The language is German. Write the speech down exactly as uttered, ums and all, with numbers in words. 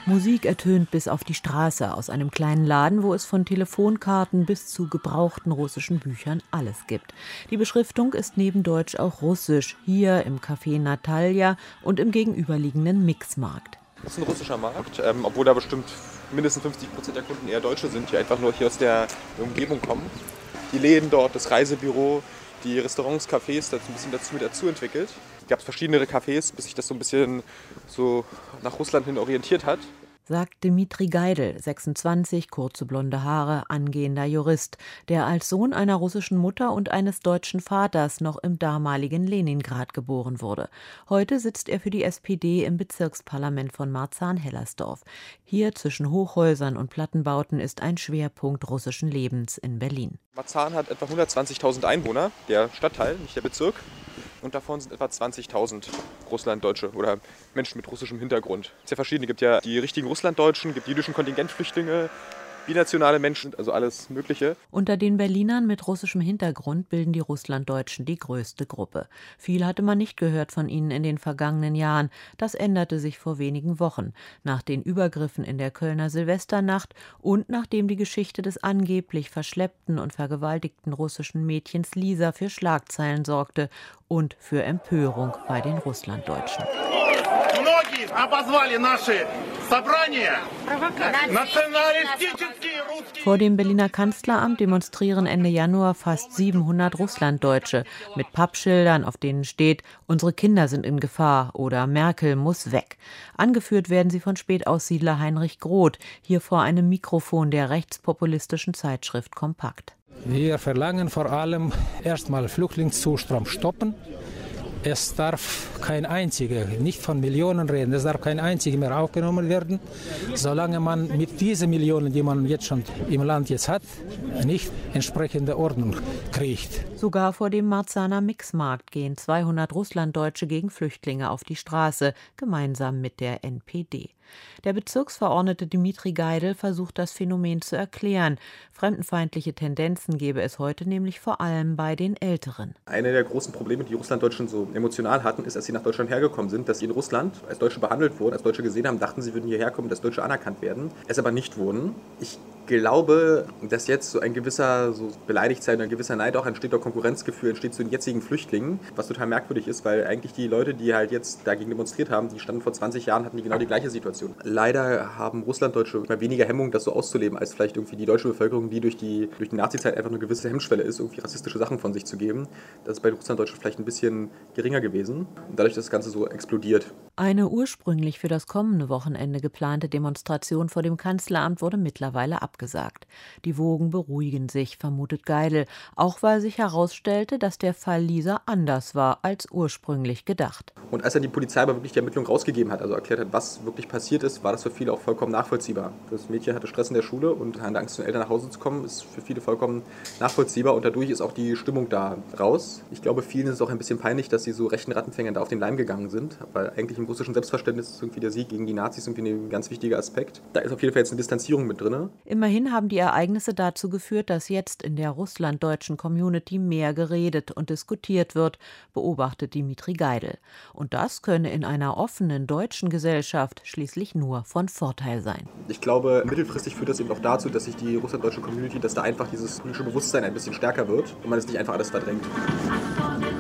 Musik ertönt bis auf die Straße aus einem kleinen Laden, wo es von Telefonkarten bis zu gebrauchten russischen Büchern alles gibt. Die Beschriftung ist neben Deutsch auch Russisch, hier im Café Natalja und im gegenüberliegenden Mixmarkt. Das ist ein russischer Markt, ähm, obwohl da bestimmt mindestens fünfzig Prozent der Kunden eher Deutsche sind, die einfach nur hier aus der Umgebung kommen. Die Läden dort, das Reisebüro, die Restaurants, Cafés, das ein bisschen dazu mit dazu entwickelt. Es gab verschiedene Cafés, bis sich das so ein bisschen so nach Russland hin orientiert hat. Sagt Dmitri Geidel, sechsundzwanzig, kurze blonde Haare, angehender Jurist, der als Sohn einer russischen Mutter und eines deutschen Vaters noch im damaligen Leningrad geboren wurde. Heute sitzt er für die S P D im Bezirksparlament von Marzahn-Hellersdorf. Hier zwischen Hochhäusern und Plattenbauten ist ein Schwerpunkt russischen Lebens in Berlin. Marzahn hat etwa hundertzwanzigtausend Einwohner, der Stadtteil, nicht der Bezirk. Und davon sind etwa zwanzigtausend Russlanddeutsche oder Menschen mit russischem Hintergrund. Es ist ja verschieden. Es gibt ja die richtigen Russlanddeutschen, gibt jüdischen Kontingentflüchtlinge, binationale Menschen, also alles Mögliche. Unter den Berlinern mit russischem Hintergrund bilden die Russlanddeutschen die größte Gruppe. Viel hatte man nicht gehört von ihnen in den vergangenen Jahren. Das änderte sich vor wenigen Wochen, nach den Übergriffen in der Kölner Silvesternacht und nachdem die Geschichte des angeblich verschleppten und vergewaltigten russischen Mädchens Lisa für Schlagzeilen sorgte und für Empörung bei den Russlanddeutschen. Vor dem Berliner Kanzleramt demonstrieren Ende Januar fast siebenhundert Russlanddeutsche mit Pappschildern, auf denen steht: Unsere Kinder sind in Gefahr oder Merkel muss weg. Angeführt werden sie von Spätaussiedler Heinrich Groth, hier vor einem Mikrofon der rechtspopulistischen Zeitschrift Kompakt. Wir verlangen vor allem erstmal Flüchtlingszustrom stoppen. Es darf kein einziger, nicht von Millionen reden, es darf kein einziger mehr aufgenommen werden, solange man mit diesen Millionen, die man jetzt schon im Land jetzt hat, nicht entsprechende Ordnung kriegt. Sogar vor dem Marzahner Mixmarkt gehen zweihundert Russlanddeutsche gegen Flüchtlinge auf die Straße, gemeinsam mit der N P D. Der Bezirksverordnete Dmitri Geidel versucht, das Phänomen zu erklären. Fremdenfeindliche Tendenzen gebe es heute nämlich vor allem bei den Älteren. Eine der großen Probleme, die Russlanddeutschen so emotional hatten, ist, als sie nach Deutschland hergekommen sind, dass sie in Russland als Deutsche behandelt wurden, als Deutsche gesehen haben, dachten, sie würden hierher kommen, dass Deutsche anerkannt werden, es aber nicht wurden. Ich glaube, dass jetzt so ein gewisser so Beleidigtsein, ein gewisser Neid auch entsteht, auch Konkurrenzgefühl entsteht zu den jetzigen Flüchtlingen, was total merkwürdig ist, weil eigentlich die Leute, die halt jetzt dagegen demonstriert haben, die standen vor zwanzig Jahren, hatten die genau die gleiche Situation. Leider haben Russlanddeutsche immer weniger Hemmung, das so auszuleben, als vielleicht irgendwie die deutsche Bevölkerung, die durch die, durch die Nazizeit einfach eine gewisse Hemmschwelle ist, irgendwie rassistische Sachen von sich zu geben. Das ist bei den Russlanddeutschen vielleicht ein bisschen geringer gewesen und dadurch ist das Ganze so explodiert. Eine ursprünglich für das kommende Wochenende geplante Demonstration vor dem Kanzleramt wurde mittlerweile abgesagt. Die Wogen beruhigen sich, vermutet Geidel, auch weil sich herausstellte, dass der Fall Lisa anders war als ursprünglich gedacht. Und als dann die Polizei aber wirklich die Ermittlung rausgegeben hat, also erklärt hat, was wirklich passiert ist, war das für viele auch vollkommen nachvollziehbar. Das Mädchen hatte Stress in der Schule und hatte Angst, zu den Eltern nach Hause zu kommen, ist für viele vollkommen nachvollziehbar und dadurch ist auch die Stimmung da raus. Ich glaube, vielen ist es auch ein bisschen peinlich, dass sie so rechten Rattenfängern da auf den Leim gegangen sind, weil eigentlich im russischen Selbstverständnis ist irgendwie der Sieg gegen die Nazis irgendwie ein ganz wichtiger Aspekt. Da ist auf jeden Fall jetzt eine Distanzierung mit drin. Immerhin haben die Ereignisse dazu geführt, dass jetzt in der russlanddeutschen Community mehr geredet und diskutiert wird, beobachtet Dmitri Geidel. Und das könne in einer offenen deutschen Gesellschaft schließlich nur von Vorteil sein. Ich glaube, mittelfristig führt das eben auch dazu, dass sich die russlanddeutsche Community, dass da einfach dieses politische Bewusstsein ein bisschen stärker wird und man es nicht einfach alles verdrängt.